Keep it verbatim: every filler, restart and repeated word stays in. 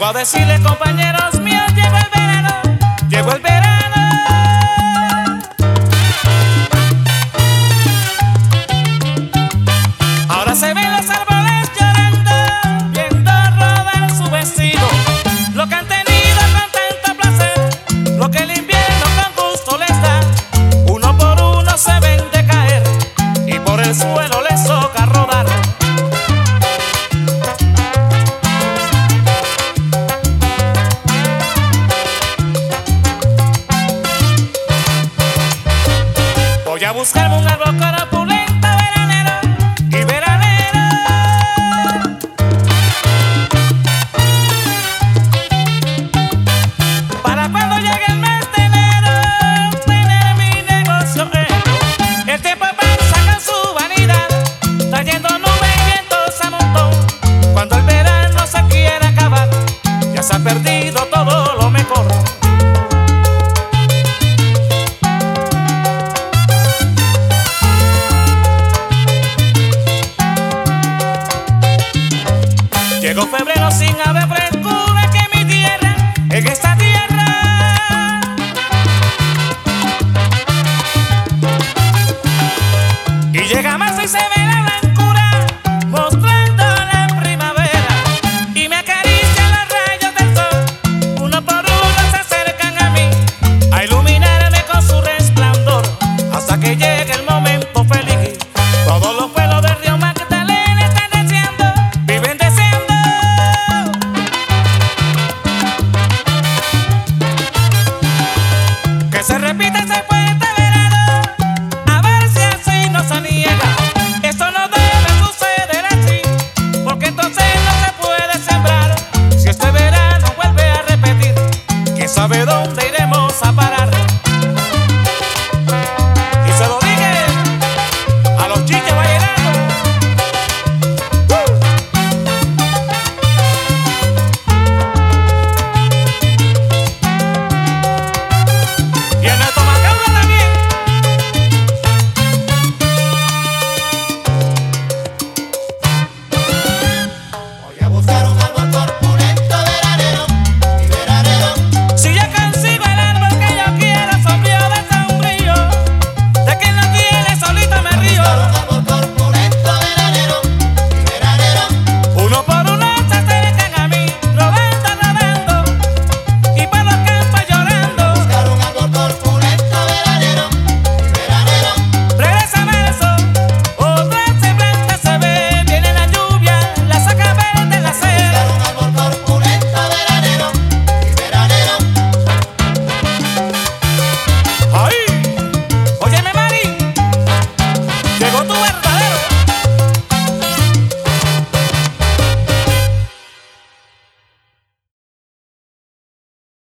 Llego a decirle, compañeros míos, llegó el verano, llegó el verano. Ahora se ven los árboles llorando, viendo rodar su vestido. Lo que han tenido con tanto placer, lo que el invierno con gusto les da. Uno por uno se ven decaer y por el suelo les toca rodar. Voy a buscarme un árbol corpulento, veranero y veranero, para cuando llegue el mes de enero tener mi negocio hecho. El tiempo pasa con su vanidad, trayendo nubes y vientos a montón. Cuando el verano se quiere acabar, ya se ha perdido todo lo mejor. Llegó febrero sin haber frescura que mi tierra, en esta tierra. Y llega marzo y se ve la blancura, mostrando la primavera. Y me acarician los rayos del sol, uno por uno se acercan a mí, a iluminarme con su resplandor, hasta que llegue el momento feliz. Todos los pueblos del río Magdalena están deseando, viven deseando que se repita ese fuerte verano, a ver si así no se niega. Esto no debe suceder así, porque entonces no se puede sembrar. Si este verano vuelve a repetir, quién sabe dónde iremos a parar.